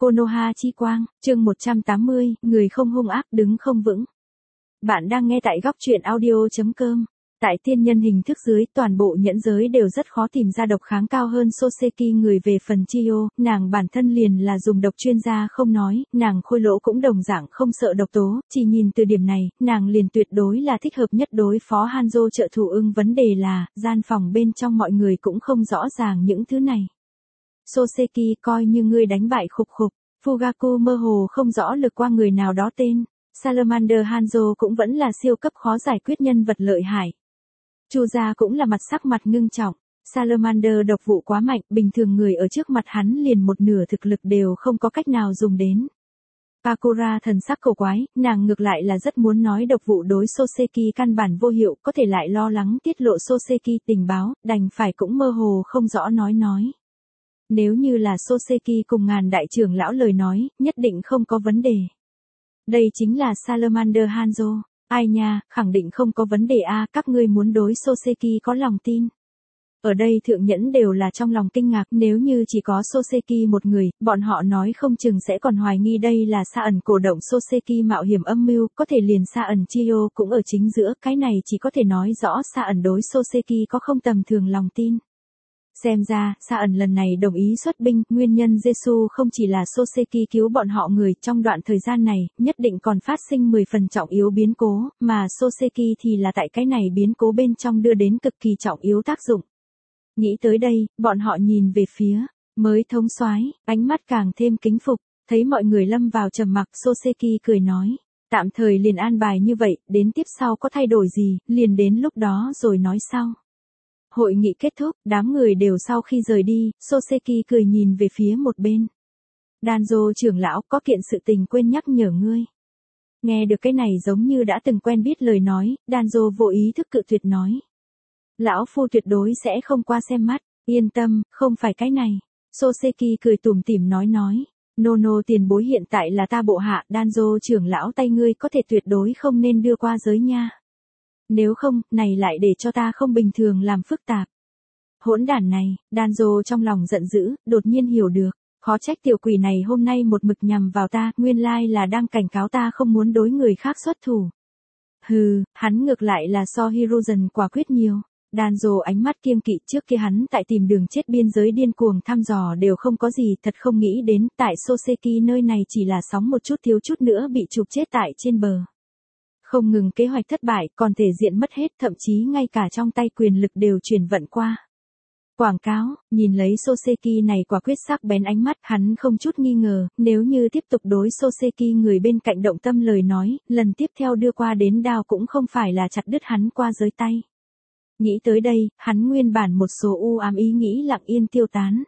Konoha chi quang, chương 180, người không hung ác đứng không vững. Bạn đang nghe tại góc truyện audio.com. Tại tiên nhân hình thức dưới, toàn bộ nhẫn giới đều rất khó tìm ra độc kháng cao hơn Soseki. Người về phần Chiyo, nàng bản thân liền là dùng độc chuyên gia không nói, nàng khôi lỗ cũng đồng dạng không sợ độc tố, chỉ nhìn từ điểm này, nàng liền tuyệt đối là thích hợp nhất đối phó Hanzo trợ thủ. Vấn đề là, gian phòng bên trong mọi người cũng không rõ ràng những thứ này. Soseki, coi như ngươi đánh bại khục khục. Fugaku mơ hồ không rõ lược qua người nào đó tên. Salamander Hanzo cũng vẫn là siêu cấp khó giải quyết nhân vật lợi hại. Chuza cũng là sắc mặt ngưng trọng. Salamander độc vụ quá mạnh, bình thường người ở trước mặt hắn liền một nửa thực lực đều không có cách nào dùng đến. Pakura thần sắc cổ quái, nàng ngược lại là rất muốn nói độc vụ đối Soseki căn bản vô hiệu, có thể lại lo lắng tiết lộ Soseki tình báo, đành phải cũng mơ hồ không rõ nói. Nếu như là Soseki cùng ngàn đại trưởng lão lời nói, nhất định không có vấn đề. Đây chính là Salamander Hanzo. Ai nha, khẳng định không có vấn đề a, các ngươi muốn đối Soseki có lòng tin. Ở đây thượng nhẫn đều là trong lòng kinh ngạc, nếu như chỉ có Soseki một người, bọn họ nói không chừng sẽ còn hoài nghi đây là Sa ẩn cổ động Soseki mạo hiểm âm mưu, có thể liền Sa ẩn Chiyo cũng ở chính giữa, cái này chỉ có thể nói rõ Sa ẩn đối Soseki có không tầm thường lòng tin. Xem ra, Sa ẩn lần này đồng ý xuất binh, nguyên nhân Jesu không chỉ là Soseki cứu bọn họ người, trong đoạn thời gian này, nhất định còn phát sinh 10 phần trọng yếu biến cố, mà Soseki thì là tại cái này biến cố bên trong đưa đến cực kỳ trọng yếu tác dụng. Nghĩ tới đây, bọn họ nhìn về phía mới thống soái, ánh mắt càng thêm kính phục, thấy mọi người lâm vào trầm mặc, Soseki cười nói, tạm thời liền an bài như vậy, đến tiếp sau có thay đổi gì, liền đến lúc đó rồi nói sau. Hội nghị kết thúc, đám người đều sau khi rời đi, Soseki cười nhìn về phía một bên. Danzo trưởng lão, có kiện sự tình quên nhắc nhở ngươi. Nghe được cái này giống như đã từng quen biết lời nói, Danzo vô ý thức cự tuyệt nói. Lão phu tuyệt đối sẽ không qua xem mắt, yên tâm, không phải cái này. Soseki cười tủm tỉm nói. Nono tiền bối hiện tại là ta bộ hạ, Danzo trưởng lão tay ngươi có thể tuyệt đối không nên đưa qua giới nha. Nếu không, này lại để cho ta không bình thường làm phức tạp. Hỗn đản này, Danzo trong lòng giận dữ, đột nhiên hiểu được. Khó trách tiểu quỷ này hôm nay một mực nhằm vào ta, nguyên lai là đang cảnh cáo ta không muốn đối người khác xuất thủ. Hừ, hắn ngược lại là so Hiruzen quả quyết nhiều. Danzo ánh mắt kiêng kỵ, trước kia hắn tại tìm đường chết biên giới điên cuồng thăm dò đều không có gì, thật không nghĩ đến, tại Soseki nơi này chỉ là sóng một chút thiếu chút nữa bị chụp chết tại trên bờ. Không ngừng kế hoạch thất bại, còn thể diện mất hết, thậm chí ngay cả trong tay quyền lực đều chuyển vận qua. Quảng cáo, nhìn lấy Soseki này quả quyết sắc bén ánh mắt, hắn không chút nghi ngờ, nếu như tiếp tục đối Soseki người bên cạnh động tâm lời nói, lần tiếp theo đưa qua đến đao cũng không phải là chặt đứt hắn qua giới tay. Nghĩ tới đây, hắn nguyên bản một số u ám ý nghĩ lặng yên tiêu tán.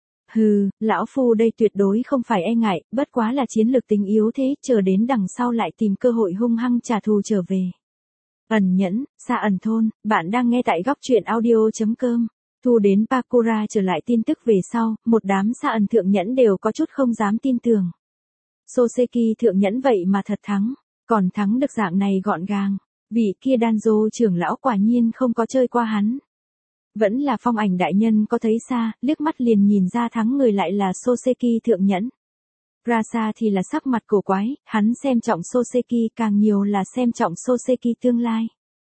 Hừ, lão phu đây tuyệt đối không phải e ngại, bất quá là chiến lược tính yếu thế, chờ đến đằng sau lại tìm cơ hội hung hăng trả thù trở về. Ẩn nhẫn, Sa ẩn thôn, bạn đang nghe tại góc truyện audio.com. Thu đến Pakura trở lại tin tức về sau, một đám Sa ẩn thượng nhẫn đều có chút không dám tin tưởng. Soseki thượng nhẫn vậy mà thật thắng, còn thắng được dạng này gọn gàng. Vị kia Danzo trưởng lão quả nhiên không có chơi qua hắn. Vẫn là Phong ảnh đại nhân có thấy xa, liếc mắt liền nhìn ra thắng người lại là Soseki thượng nhẫn. Rasa thì là sắc mặt cổ quái, hắn xem trọng Soseki càng nhiều là xem trọng Soseki tương lai.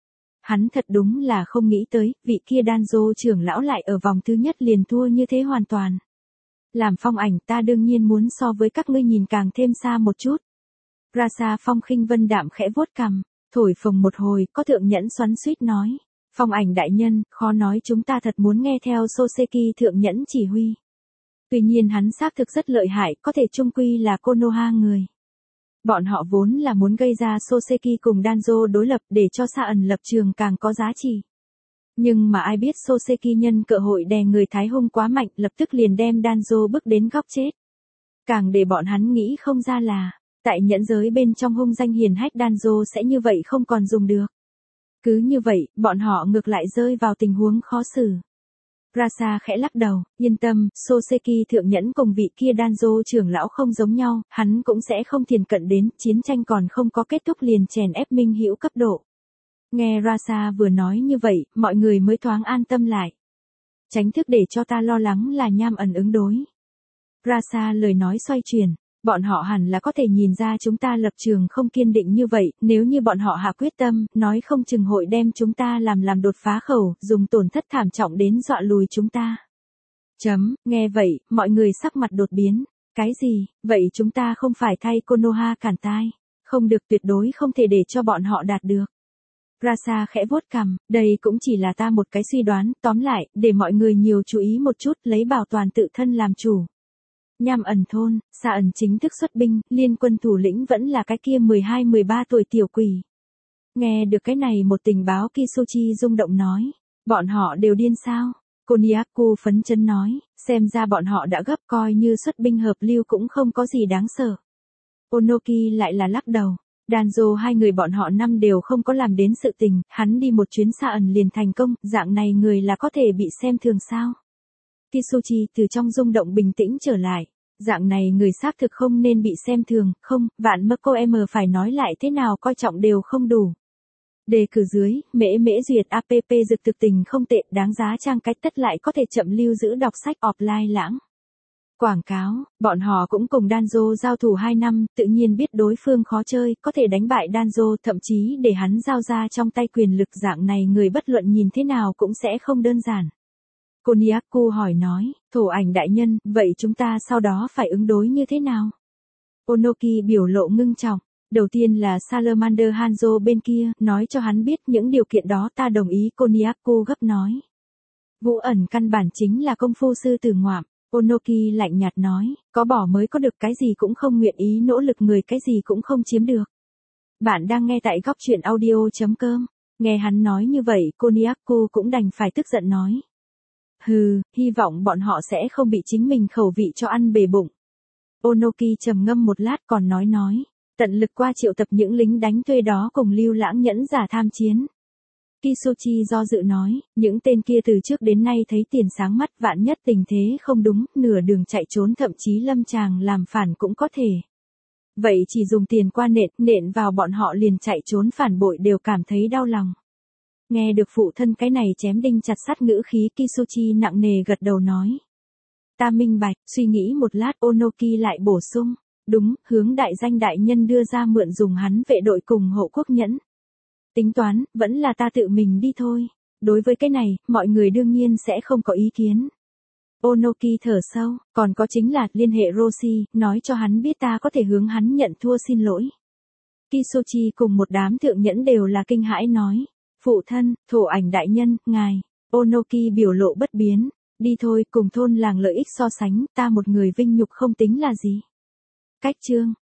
Hắn thật đúng là không nghĩ tới, vị kia Danzo trưởng lão lại ở vòng thứ nhất liền thua như thế hoàn toàn. Làm Phong ảnh ta đương nhiên muốn so với các ngươi nhìn càng thêm xa một chút. Rasa Phong khinh vân đạm khẽ vuốt cằm, thổi phồng một hồi, có thượng nhẫn xoắn xuýt nói. Phong ảnh đại nhân, khó nói chúng ta thật muốn nghe theo Soseki thượng nhẫn chỉ huy. Tuy nhiên hắn xác thực rất lợi hại, có thể chung quy là Konoha người. Bọn họ vốn là muốn gây ra Soseki cùng Danzo đối lập để cho Sa ẩn lập trường càng có giá trị. Nhưng mà ai biết Soseki nhân cơ hội đè người Thái Hung quá mạnh, lập tức liền đem Danzo bước đến góc chết. Càng để bọn hắn nghĩ không ra là, tại nhẫn giới bên trong hung danh hiển hách Danzo sẽ như vậy không còn dùng được. Cứ như vậy, bọn họ ngược lại rơi vào tình huống khó xử. Rasa khẽ lắc đầu, yên tâm, Soseki thượng nhẫn cùng vị kia Danzo trưởng lão không giống nhau, hắn cũng sẽ không thiền cận đến, chiến tranh còn không có kết thúc liền chèn ép minh hữu cấp độ. Nghe Rasa vừa nói như vậy, mọi người mới thoáng an tâm lại. Tránh thức để cho ta lo lắng là Nham ẩn ứng đối. Rasa lời nói xoay chuyển. Bọn họ hẳn là có thể nhìn ra chúng ta lập trường không kiên định như vậy, nếu như bọn họ hạ quyết tâm, nói không chừng hội đem chúng ta làm đột phá khẩu, dùng tổn thất thảm trọng đến dọa lùi chúng ta. Nghe vậy, mọi người sắc mặt đột biến. Cái gì, vậy chúng ta không phải thay Konoha cản tai. Không được, tuyệt đối không thể để cho bọn họ đạt được. Rasa khẽ vuốt cằm, đây cũng chỉ là ta một cái suy đoán, tóm lại, để mọi người nhiều chú ý một chút, lấy bảo toàn tự thân làm chủ. Nham ẩn thôn, Sa ẩn chính thức xuất binh, liên quân thủ lĩnh vẫn là cái kia 12-13 tuổi tiểu quỷ. Nghe được cái này một tình báo, Kisuchi rung động nói, bọn họ đều điên sao? Koniaku phấn chấn nói, xem ra bọn họ đã gấp, coi như xuất binh hợp lưu cũng không có gì đáng sợ. Onoki lại là lắc đầu. Danzo hai người bọn họ năm đều không có làm đến sự tình, hắn đi một chuyến Sa ẩn liền thành công, dạng này người là có thể bị xem thường sao? Kisuchi từ trong rung động bình tĩnh trở lại. Dạng này người xác thực không nên bị xem thường, không, vạn mơ cô em phải nói lại thế nào coi trọng đều không đủ. Đề cử dưới, mễ duyệt app dực thực tình không tệ, đáng giá trang cách tất lại có thể chậm lưu giữ đọc sách offline lãng. Quảng cáo, bọn họ cũng cùng Danzo giao thủ 2 năm, tự nhiên biết đối phương khó chơi, có thể đánh bại Danzo, thậm chí để hắn giao ra trong tay quyền lực, dạng này người bất luận nhìn thế nào cũng sẽ không đơn giản. Koniaku hỏi nói, thổ ảnh đại nhân, vậy chúng ta sau đó phải ứng đối như thế nào? Onoki biểu lộ ngưng trọng. Đầu tiên là Salamander Hanzo bên kia, nói cho hắn biết những điều kiện đó ta đồng ý, Koniaku gấp nói. Vũ ẩn căn bản chính là công phu sư tử ngoạm. Onoki lạnh nhạt nói, có bỏ mới có được, cái gì cũng không nguyện ý nỗ lực người cái gì cũng không chiếm được. Bạn đang nghe tại góc truyện audio.com. Nghe hắn nói như vậy, Koniaku cũng đành phải tức giận nói. Hừ, hy vọng bọn họ sẽ không bị chính mình khẩu vị cho ăn bể bụng. Onoki trầm ngâm một lát còn nói. Tận lực qua triệu tập những lính đánh thuê đó cùng Lưu Lãng nhẫn giả tham chiến. Kisuchi do dự nói, những tên kia từ trước đến nay thấy tiền sáng mắt, vạn nhất tình thế không đúng, nửa đường chạy trốn thậm chí lâm tràng làm phản cũng có thể. Vậy chỉ dùng tiền qua nện vào bọn họ liền chạy trốn phản bội đều cảm thấy đau lòng. Nghe được phụ thân cái này chém đinh chặt sắt ngữ khí, Kisuchi nặng nề gật đầu nói. Ta minh bạch, suy nghĩ một lát Onoki lại bổ sung. Đúng, hướng đại danh đại nhân đưa ra mượn dùng hắn vệ đội cùng hộ quốc nhẫn. Tính toán, vẫn là ta tự mình đi thôi. Đối với cái này, mọi người đương nhiên sẽ không có ý kiến. Onoki thở sâu, còn có chính là liên hệ Roshi, nói cho hắn biết ta có thể hướng hắn nhận thua xin lỗi. Kisuchi cùng một đám thượng nhẫn đều là kinh hãi nói. Phụ thân, thổ ảnh đại nhân, ngài. Onoki biểu lộ bất biến. Đi thôi, cùng thôn làng lợi ích so sánh, ta một người vinh nhục không tính là gì. Cách chương.